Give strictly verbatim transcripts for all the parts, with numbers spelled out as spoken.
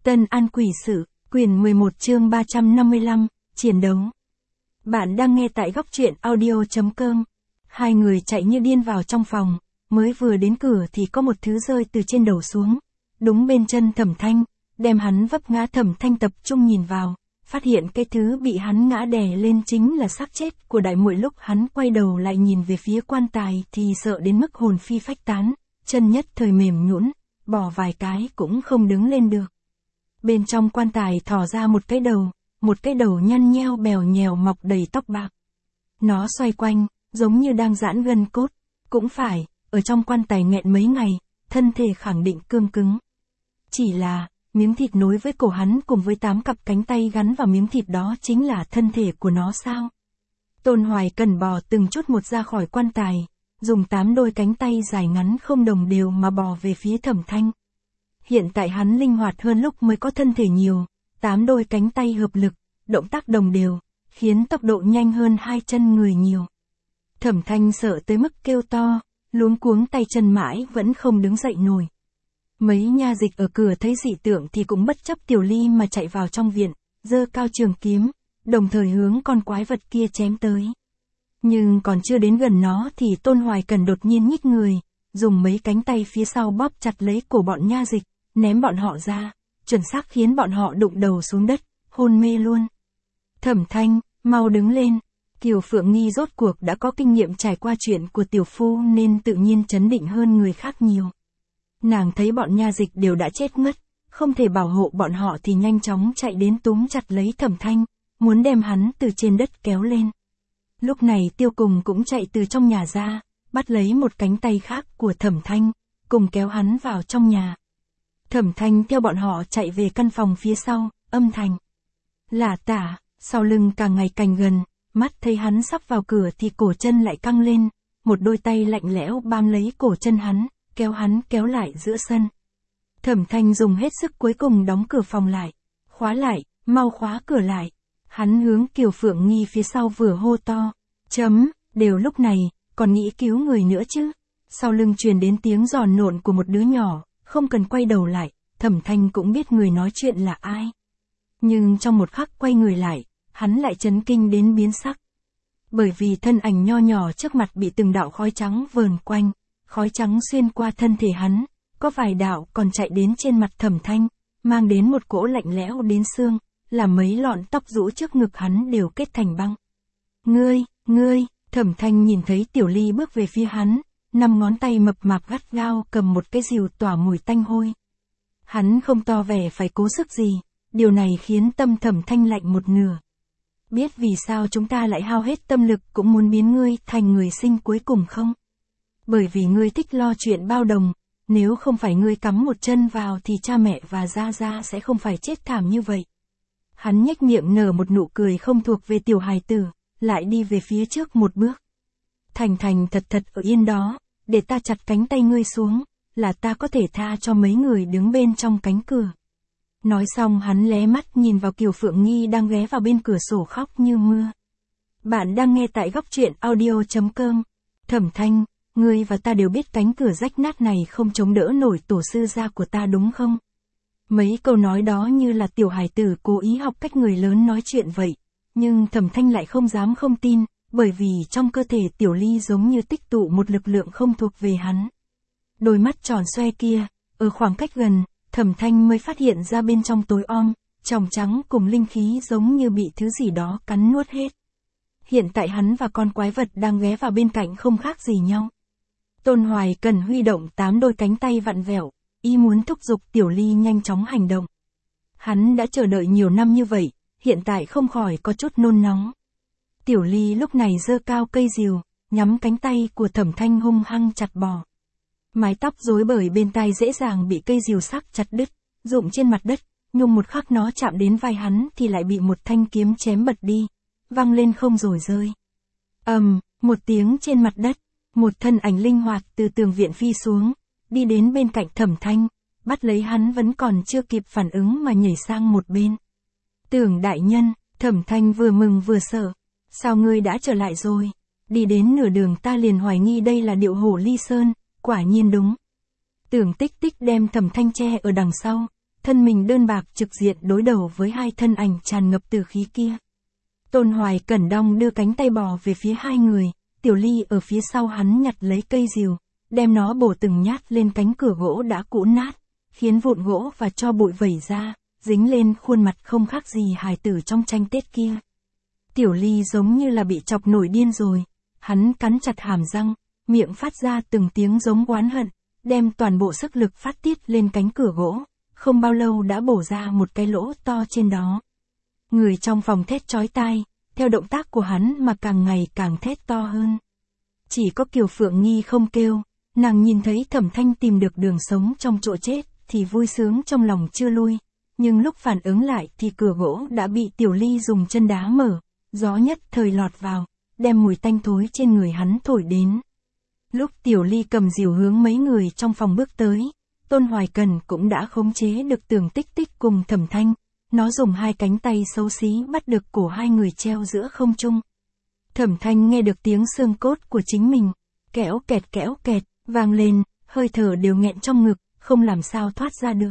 Tân An Quỷ Sự, quyển mười một chương ba trăm năm mươi lăm, chiến đấu. Bạn đang nghe tại góc truyện audio chấm com. Hai người chạy như điên vào trong phòng, mới vừa đến cửa thì có một thứ rơi từ trên đầu xuống, đúng bên chân Thẩm Thanh, đem hắn vấp ngã. Thẩm Thanh tập trung nhìn vào, phát hiện cái thứ bị hắn ngã đè lên chính là xác chết của đại muội. Lúc hắn quay đầu lại nhìn về phía quan tài thì sợ đến mức hồn phi phách tán, chân nhất thời mềm nhũn, bỏ vài cái cũng không đứng lên được. Bên trong quan tài thò ra một cái đầu, một cái đầu nhăn nheo bèo nhèo mọc đầy tóc bạc. Nó xoay quanh, giống như đang giãn gân cốt. Cũng phải, ở trong quan tài nghẹn mấy ngày, thân thể khẳng định cương cứng. Chỉ là, miếng thịt nối với cổ hắn cùng với tám cặp cánh tay gắn vào miếng thịt đó chính là thân thể của nó sao? Tôn Hoài Cần bò từng chút một ra khỏi quan tài, dùng tám đôi cánh tay dài ngắn không đồng đều mà bò về phía Thẩm Thanh. Hiện tại hắn linh hoạt hơn lúc mới có thân thể nhiều, tám đôi cánh tay hợp lực, động tác đồng đều, khiến tốc độ nhanh hơn hai chân người nhiều. Thẩm Thanh sợ tới mức kêu to, luống cuống tay chân mãi vẫn không đứng dậy nổi. Mấy nha dịch ở cửa thấy dị tượng thì cũng bất chấp Tiểu Ly mà chạy vào trong viện, giơ cao trường kiếm, đồng thời hướng con quái vật kia chém tới. Nhưng còn chưa đến gần nó thì Tôn Hoài Cần đột nhiên nhích người, dùng mấy cánh tay phía sau bóp chặt lấy cổ bọn nha dịch, ném bọn họ ra, chuẩn xác khiến bọn họ đụng đầu xuống đất, hôn mê luôn. Thẩm Thanh, mau đứng lên. Kiều Phượng Nghi rốt cuộc đã có kinh nghiệm trải qua chuyện của tiểu phu nên tự nhiên trấn định hơn người khác nhiều. Nàng thấy bọn nha dịch đều đã chết ngất, không thể bảo hộ bọn họ thì nhanh chóng chạy đến túm chặt lấy Thẩm Thanh, muốn đem hắn từ trên đất kéo lên. Lúc này Tiêu Cùng cũng chạy từ trong nhà ra, bắt lấy một cánh tay khác của Thẩm Thanh, cùng kéo hắn vào trong nhà. Thẩm Thanh theo bọn họ chạy về căn phòng phía sau, âm thanh lả tả, sau lưng càng ngày càng gần, mắt thấy hắn sắp vào cửa thì cổ chân lại căng lên, một đôi tay lạnh lẽo bám lấy cổ chân hắn, kéo hắn kéo lại giữa sân. Thẩm Thanh dùng hết sức cuối cùng đóng cửa phòng lại, khóa lại, mau khóa cửa lại. Hắn hướng Kiều Phượng Nghi phía sau vừa hô to, chấm, đều lúc này, còn nghĩ cứu người nữa chứ. Sau lưng truyền đến tiếng giòn nộn của một đứa nhỏ, không cần quay đầu lại, Thẩm Thanh cũng biết người nói chuyện là ai. Nhưng trong một khắc quay người lại, hắn lại chấn kinh đến biến sắc. Bởi vì thân ảnh nho nhỏ trước mặt bị từng đạo khói trắng vờn quanh, khói trắng xuyên qua thân thể hắn, có vài đạo còn chạy đến trên mặt Thẩm Thanh, mang đến một cỗ lạnh lẽo đến xương, làm mấy lọn tóc rũ trước ngực hắn đều kết thành băng. Ngươi, ngươi, Thẩm Thanh nhìn thấy Tiểu Ly bước về phía hắn, năm ngón tay mập mạp gắt gao cầm một cái rìu tỏa mùi tanh hôi. Hắn không to vẻ phải cố sức gì, điều này khiến tâm Thẩm Thanh lạnh một nửa. Biết vì sao chúng ta lại hao hết tâm lực cũng muốn biến ngươi thành người sinh cuối cùng không? Bởi vì ngươi thích lo chuyện bao đồng, nếu không phải ngươi cắm một chân vào thì cha mẹ và Gia Gia sẽ không phải chết thảm như vậy. Hắn nhếch miệng nở một nụ cười không thuộc về tiểu hài tử, lại đi về phía trước một bước. Thành Thành thật thật ở yên đó, để ta chặt cánh tay ngươi xuống, là ta có thể tha cho mấy người đứng bên trong cánh cửa. Nói xong hắn lé mắt nhìn vào Kiều Phượng Nghi đang ghé vào bên cửa sổ khóc như mưa. Bạn đang nghe tại góc truyện audio chấm com. Thẩm Thanh, ngươi và ta đều biết cánh cửa rách nát này không chống đỡ nổi tổ sư gia của ta đúng không? Mấy câu nói đó như là tiểu hài tử cố ý học cách người lớn nói chuyện vậy. Nhưng Thẩm Thanh lại không dám không tin, bởi vì trong cơ thể Tiểu Ly giống như tích tụ một lực lượng không thuộc về hắn. Đôi mắt tròn xoe kia, ở khoảng cách gần, Thẩm Thanh mới phát hiện ra bên trong tối om, tròng trắng cùng linh khí giống như bị thứ gì đó cắn nuốt hết. Hiện tại hắn và con quái vật đang ghé vào bên cạnh không khác gì nhau. Tôn Hoài Cần huy động tám đôi cánh tay vặn vẹo, ý muốn thúc giục Tiểu Ly nhanh chóng hành động. Hắn đã chờ đợi nhiều năm như vậy, hiện tại không khỏi có chút nôn nóng. Tiểu Ly lúc này giơ cao cây rìu, nhắm cánh tay của Thẩm Thanh hung hăng chặt bỏ. Mái tóc rối bời bên tai dễ dàng bị cây rìu sắc chặt đứt, rụng trên mặt đất, nhưng một khắc nó chạm đến vai hắn thì lại bị một thanh kiếm chém bật đi, văng lên không rồi rơi. Ầm, um, một tiếng trên mặt đất, một thân ảnh linh hoạt từ tường viện phi xuống, đi đến bên cạnh Thẩm Thanh, bắt lấy hắn vẫn còn chưa kịp phản ứng mà nhảy sang một bên. Tưởng đại nhân, Thẩm Thanh vừa mừng vừa sợ, sao ngươi đã trở lại rồi? Đi đến nửa đường ta liền hoài nghi đây là điệu hổ ly sơn, quả nhiên đúng. Tưởng Tích Tích đem Thẩm Thanh che ở đằng sau, thân mình đơn bạc trực diện đối đầu với hai thân ảnh tràn ngập tử khí kia. Tôn Hoài Cẩn đong đưa cánh tay bò về phía hai người, Tiểu Ly ở phía sau hắn nhặt lấy cây rìu, đem nó bổ từng nhát lên cánh cửa gỗ đã cũ nát, khiến vụn gỗ và tro bụi vẩy ra, dính lên khuôn mặt không khác gì hài tử trong tranh Tết kia. Tiểu Ly giống như là bị chọc nổi điên rồi, hắn cắn chặt hàm răng, miệng phát ra từng tiếng giống oán hận, đem toàn bộ sức lực phát tiết lên cánh cửa gỗ, không bao lâu đã bổ ra một cái lỗ to trên đó. Người trong phòng thét chói tai, theo động tác của hắn mà càng ngày càng thét to hơn. Chỉ có Kiều Phượng Nghi không kêu, nàng nhìn thấy Thẩm Thanh tìm được đường sống trong chỗ chết, thì vui sướng trong lòng chưa lui, nhưng lúc phản ứng lại thì cửa gỗ đã bị Tiểu Ly dùng chân đá mở, gió nhất thời lọt vào, đem mùi tanh thối trên người hắn thổi đến. Lúc Tiểu Ly cầm rìu hướng mấy người trong phòng bước tới, Tôn Hoài Cần cũng đã khống chế được Tưởng Tích Tích cùng Thẩm Thanh, nó dùng hai cánh tay xấu xí bắt được cổ hai người treo giữa không trung. Thẩm Thanh nghe được tiếng xương cốt của chính mình, kẽo kẹt kẽo kẹt, vang lên, hơi thở đều nghẹn trong ngực, không làm sao thoát ra được.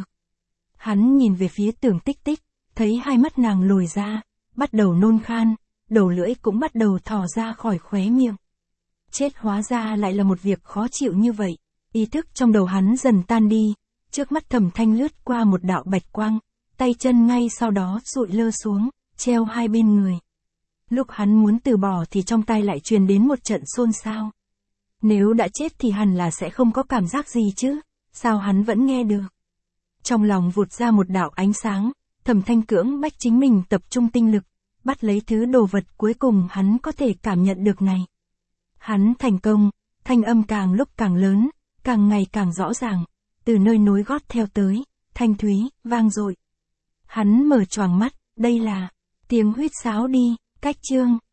Hắn nhìn về phía Tưởng Tích Tích, thấy hai mắt nàng lồi ra, bắt đầu nôn khan, đầu lưỡi cũng bắt đầu thò ra khỏi khóe miệng. Chết hóa ra lại là một việc khó chịu như vậy, ý thức trong đầu hắn dần tan đi, trước mắt Thẩm Thanh lướt qua một đạo bạch quang, tay chân ngay sau đó dụi lơ xuống, treo hai bên người. Lúc hắn muốn từ bỏ thì trong tai lại truyền đến một trận xôn xao. Nếu đã chết thì hẳn là sẽ không có cảm giác gì chứ, sao hắn vẫn nghe được. Trong lòng vụt ra một đạo ánh sáng, Thẩm Thanh cưỡng bách chính mình tập trung tinh lực, bắt lấy thứ đồ vật cuối cùng hắn có thể cảm nhận được này. Hắn thành công, thanh âm càng lúc càng lớn, càng ngày càng rõ ràng, từ nơi nối gót theo tới, thanh thúy, vang dội. Hắn mở choàng mắt, đây là tiếng huýt sáo đi, cách chương.